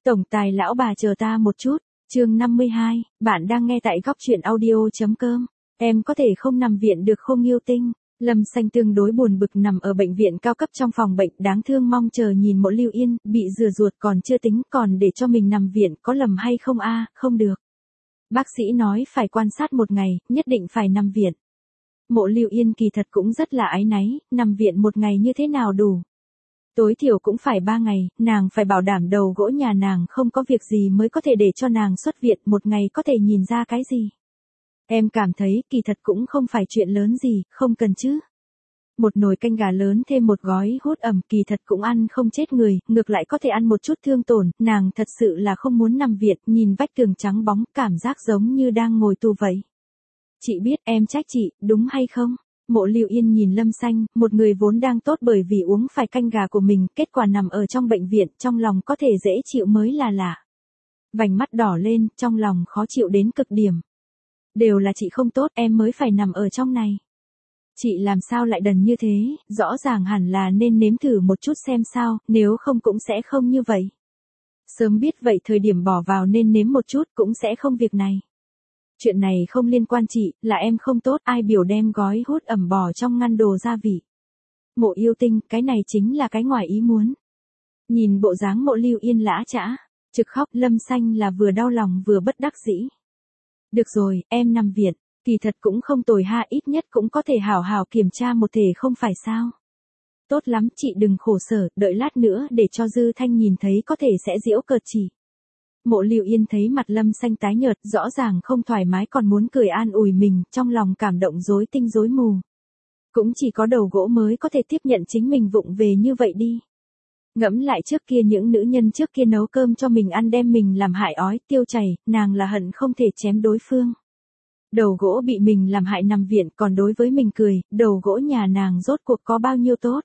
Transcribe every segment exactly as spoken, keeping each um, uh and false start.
Tổng tài lão bà chờ ta một chút, chương năm mươi hai, bạn đang nghe tại góc truyện audio.com. Em có thể không nằm viện được không yêu tinh? Lâm Xanh tương đối buồn bực nằm ở bệnh viện cao cấp trong phòng bệnh đáng thương mong chờ nhìn Mộ Lưu Yên, bị rửa ruột còn chưa tính còn để cho mình nằm viện có lầm hay không a? Không được. Bác sĩ nói phải quan sát một ngày, nhất định phải nằm viện. Mộ Lưu Yên kỳ thật cũng rất là áy náy, nằm viện một ngày như thế nào đủ. Tối thiểu cũng phải ba ngày, nàng phải bảo đảm đầu gỗ nhà nàng không có việc gì mới có thể để cho nàng xuất viện một ngày có thể nhìn ra cái gì. Em cảm thấy kỳ thật cũng không phải chuyện lớn gì, không cần chứ. Một nồi canh gà lớn thêm một gói hút ẩm kỳ thật cũng ăn không chết người, ngược lại có thể ăn một chút thương tổn, nàng thật sự là không muốn nằm viện, nhìn vách tường trắng bóng, cảm giác giống như đang ngồi tù vậy. Chị biết em trách chị, đúng hay không? Mộ Lưu Yên nhìn Lâm Xanh, một người vốn đang tốt bởi vì uống phải canh gà của mình, kết quả nằm ở trong bệnh viện, trong lòng có thể dễ chịu mới là lạ. Vành mắt đỏ lên, trong lòng khó chịu đến cực điểm. Đều là chị không tốt, em mới phải nằm ở trong này. Chị làm sao lại đần như thế, rõ ràng hẳn là nên nếm thử một chút xem sao, nếu không cũng sẽ không như vậy. Sớm biết vậy thời điểm bỏ vào nên nếm một chút cũng sẽ không việc này. Chuyện này không liên quan chị, là em không tốt, ai biểu đem gói hút ẩm bỏ trong ngăn đồ gia vị. Mộ yêu tinh, cái này chính là cái ngoài ý muốn. Nhìn bộ dáng Mộ Lưu Yên lã chã, trực khóc, Lâm Xanh là vừa đau lòng vừa bất đắc dĩ. Được rồi, em nằm viện, kỳ thật cũng không tồi ha, ít nhất cũng có thể hảo hảo kiểm tra một thể không phải sao. Tốt lắm, chị đừng khổ sở, đợi lát nữa để cho Dư Thanh nhìn thấy có thể sẽ giễu cợt chị. Mộ Lưu Yên thấy mặt Lâm Xanh tái nhợt, rõ ràng không thoải mái còn muốn cười an ủi mình, trong lòng cảm động rối tinh rối mù. Cũng chỉ có đầu gỗ mới có thể tiếp nhận chính mình vụng về như vậy đi. Ngẫm lại trước kia những nữ nhân trước kia nấu cơm cho mình ăn đem mình làm hại ói, tiêu chảy, nàng là hận không thể chém đối phương. Đầu gỗ bị mình làm hại nằm viện còn đối với mình cười, đầu gỗ nhà nàng rốt cuộc có bao nhiêu tốt.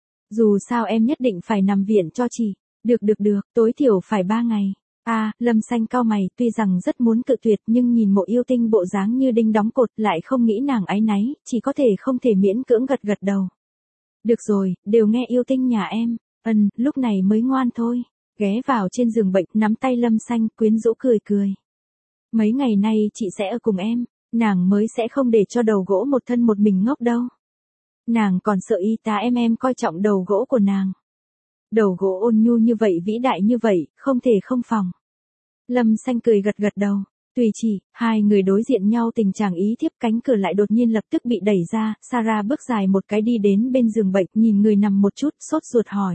Dù sao em nhất định phải nằm viện cho chị. Được được được, tối thiểu phải ba ngày. A, à, Lâm Xanh cau mày, tuy rằng rất muốn cự tuyệt nhưng nhìn Mộ yêu tinh bộ dáng như đinh đóng cột lại không nghĩ nàng áy náy, chỉ có thể không thể miễn cưỡng gật gật đầu. Được rồi, đều nghe yêu tinh nhà em, ừm, lúc này mới ngoan thôi. Ghé vào trên giường bệnh, nắm tay Lâm Xanh, quyến rũ cười cười. Mấy ngày nay chị sẽ ở cùng em, nàng mới sẽ không để cho đầu gỗ một thân một mình ngốc đâu. Nàng còn sợ y tá em em coi trọng đầu gỗ của nàng. Đầu gỗ ôn nhu như vậy vĩ đại như vậy, không thể không phòng. Lâm Xanh cười gật gật đầu, tùy chị, hai người đối diện nhau tình trạng ý thiếp cánh cửa lại đột nhiên lập tức bị đẩy ra, Sarah bước dài một cái đi đến bên giường bệnh nhìn người nằm một chút, sốt ruột hỏi.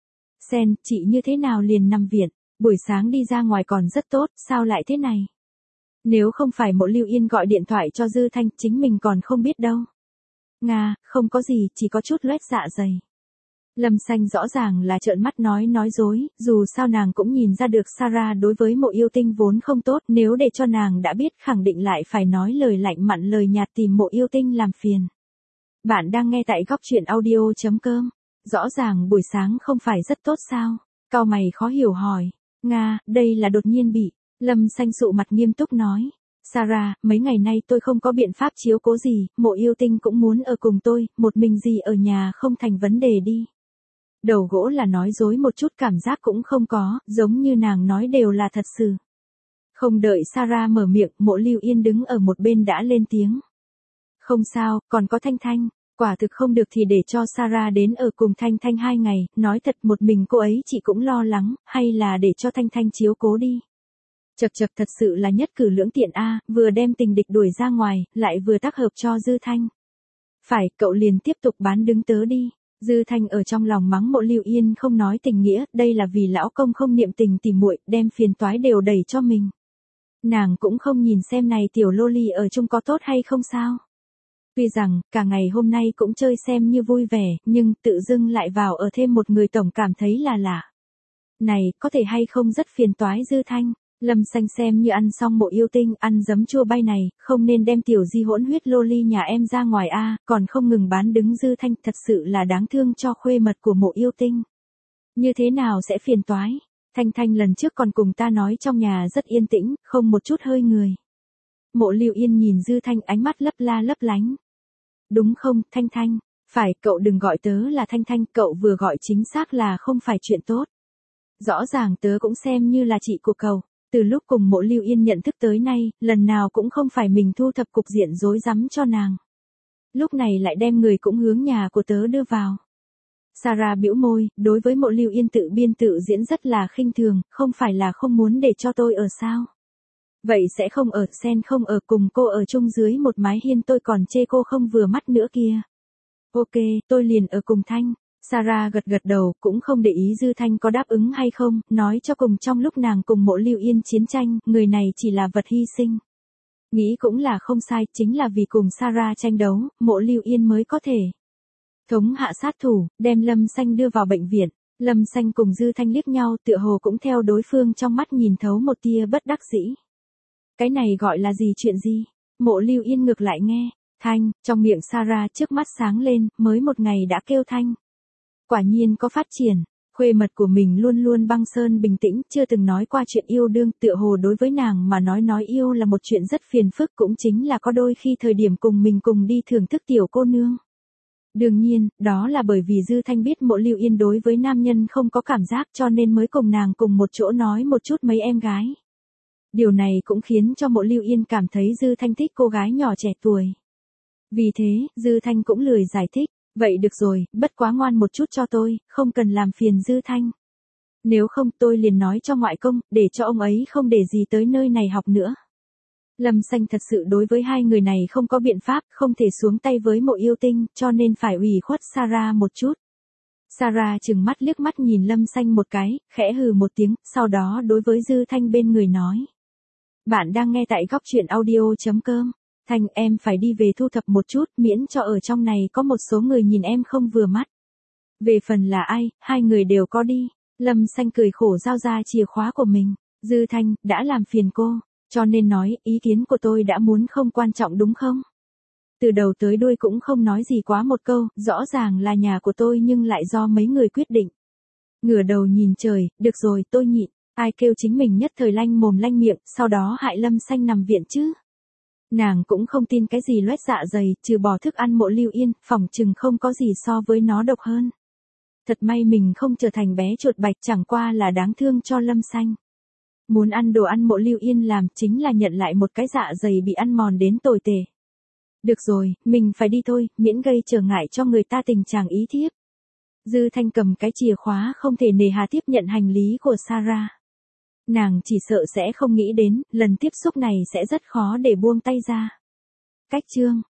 Sen, chị như thế nào liền nằm viện, buổi sáng đi ra ngoài còn rất tốt, sao lại thế này? Nếu không phải Mộ Lưu Yên gọi điện thoại cho Dư Thanh, chính mình còn không biết đâu. Nga, không có gì, chỉ có chút loét dạ dày. Lâm Xanh rõ ràng là trợn mắt nói nói dối, dù sao nàng cũng nhìn ra được Sarah đối với Mộ yêu tinh vốn không tốt, nếu để cho nàng đã biết khẳng định lại phải nói lời lạnh mặn lời nhạt tìm Mộ yêu tinh làm phiền. Bạn đang nghe tại góc truyện audio.com, rõ ràng buổi sáng không phải rất tốt sao, cau mày khó hiểu hỏi, Nga, đây là đột nhiên bị, Lâm Xanh sụ mặt nghiêm túc nói. Sarah, mấy ngày nay tôi không có biện pháp chiếu cố gì, Mộ yêu tinh cũng muốn ở cùng tôi, một mình gì ở nhà không thành vấn đề đi. Đầu gỗ là nói dối một chút cảm giác cũng không có, giống như nàng nói đều là thật sự. Không đợi Sarah mở miệng, Mộ Lưu Yên đứng ở một bên đã lên tiếng. Không sao, còn có Thanh Thanh, quả thực không được thì để cho Sarah đến ở cùng Thanh Thanh hai ngày, nói thật một mình cô ấy chị cũng lo lắng, hay là để cho Thanh Thanh chiếu cố đi. Chật chật thật sự là nhất cử lưỡng tiện a, vừa đem tình địch đuổi ra ngoài, lại vừa tác hợp cho Dư Thanh. Phải, cậu liền tiếp tục bán đứng tớ đi. Dư Thanh ở trong lòng mắng Mộ Lưu Yên không nói tình nghĩa, đây là vì lão công không niệm tình tỉ muội, đem phiền toái đều đẩy cho mình. Nàng cũng không nhìn xem này tiểu loli ở chung có tốt hay không sao. Tuy rằng, cả ngày hôm nay cũng chơi xem như vui vẻ, nhưng tự dưng lại vào ở thêm một người tổng cảm thấy là lạ. Này, có thể hay không rất phiền toái Dư Thanh. Lâm Xanh xem như ăn xong Mộ yêu tinh, ăn giấm chua bay này, không nên đem tiểu di hỗn huyết loli nhà em ra ngoài a, còn không ngừng bán đứng Dư Thanh, thật sự là đáng thương cho khuê mật của Mộ yêu tinh. Như thế nào sẽ phiền toái? Thanh Thanh lần trước còn cùng ta nói trong nhà rất yên tĩnh, không một chút hơi người. Mộ Lưu Yên nhìn Dư Thanh ánh mắt lấp la lấp lánh. Đúng không, Thanh Thanh? Phải, cậu đừng gọi tớ là Thanh Thanh, cậu vừa gọi chính xác là không phải chuyện tốt. Rõ ràng tớ cũng xem như là chị của cậu. Từ lúc cùng Mộ Lưu Yên nhận thức tới nay, lần nào cũng không phải mình thu thập cục diện rối rắm cho nàng. Lúc này lại đem người cũng hướng nhà của tớ đưa vào. Sarah bĩu môi, đối với Mộ Lưu Yên tự biên tự diễn rất là khinh thường, không phải là không muốn để cho tôi ở sao? Vậy sẽ không ở, Sen không ở cùng cô ở chung dưới một mái hiên, tôi còn chê cô không vừa mắt nữa kia. Ok, tôi liền ở cùng Thanh. Sarah gật gật đầu, cũng không để ý Dư Thanh có đáp ứng hay không, nói cho cùng trong lúc nàng cùng Mộ Lưu Yên chiến tranh, người này chỉ là vật hy sinh. Nghĩ cũng là không sai, chính là vì cùng Sarah tranh đấu, Mộ Lưu Yên mới có thể thống hạ sát thủ, đem Lâm Xanh đưa vào bệnh viện. Lâm Xanh cùng Dư Thanh liếc nhau, tựa hồ cũng theo đối phương trong mắt nhìn thấu một tia bất đắc dĩ. Cái này gọi là gì, chuyện gì? Mộ Lưu Yên ngược lại nghe. Thanh, trong miệng Sarah trước mắt sáng lên, mới một ngày đã kêu Thanh. Quả nhiên có phát triển. Khuê mật của mình luôn luôn băng sơn bình tĩnh, chưa từng nói qua chuyện yêu đương, tựa hồ đối với nàng mà nói nói yêu là một chuyện rất phiền phức, cũng chính là có đôi khi thời điểm cùng mình cùng đi thưởng thức tiểu cô nương. Đương nhiên, đó là bởi vì Dư Thanh biết Mộ Lưu Yên đối với nam nhân không có cảm giác, cho nên mới cùng nàng cùng một chỗ nói một chút mấy em gái. Điều này cũng khiến cho Mộ Lưu Yên cảm thấy Dư Thanh thích cô gái nhỏ trẻ tuổi. Vì thế, Dư Thanh cũng lười giải thích. Vậy được rồi, bất quá ngoan một chút cho tôi, không cần làm phiền Dư Thanh. Nếu không tôi liền nói cho ngoại công, để cho ông ấy không để gì tới nơi này học nữa. Lâm Xanh thật sự đối với hai người này không có biện pháp, không thể xuống tay với Mộ Yêu Tinh, cho nên phải ủy khuất Sarah một chút. Sarah chừng mắt liếc mắt nhìn Lâm Xanh một cái, khẽ hừ một tiếng, sau đó đối với Dư Thanh bên người nói. Bạn đang nghe tại góc truyện audio chấm com. Thanh, em phải đi về thu thập một chút, miễn cho ở trong này có một số người nhìn em không vừa mắt. Về phần là ai, hai người đều có đi. Lâm Xanh cười khổ giao ra chìa khóa của mình. Dư Thanh, đã làm phiền cô, cho nên nói, ý kiến của tôi đã muốn không quan trọng đúng không? Từ đầu tới đuôi cũng không nói gì quá một câu, rõ ràng là nhà của tôi nhưng lại do mấy người quyết định. Ngửa đầu nhìn trời, được rồi, tôi nhịn. Ai kêu chính mình nhất thời lanh mồm lanh miệng, sau đó hại Lâm Xanh nằm viện chứ? Nàng cũng không tin cái gì loét dạ dày, trừ bỏ thức ăn Mộ Lưu Yên, phỏng chừng không có gì so với nó độc hơn. Thật may mình không trở thành bé chuột bạch, chẳng qua là đáng thương cho Lâm Xanh. Muốn ăn đồ ăn Mộ Lưu Yên làm chính là nhận lại một cái dạ dày bị ăn mòn đến tồi tệ. Được rồi, mình phải đi thôi, miễn gây trở ngại cho người ta tình trạng ý thiếp. Dư Thanh cầm cái chìa khóa không thể nề hà tiếp nhận hành lý của Sarah. Nàng chỉ sợ sẽ không nghĩ đến, lần tiếp xúc này sẽ rất khó để buông tay ra. Cách chương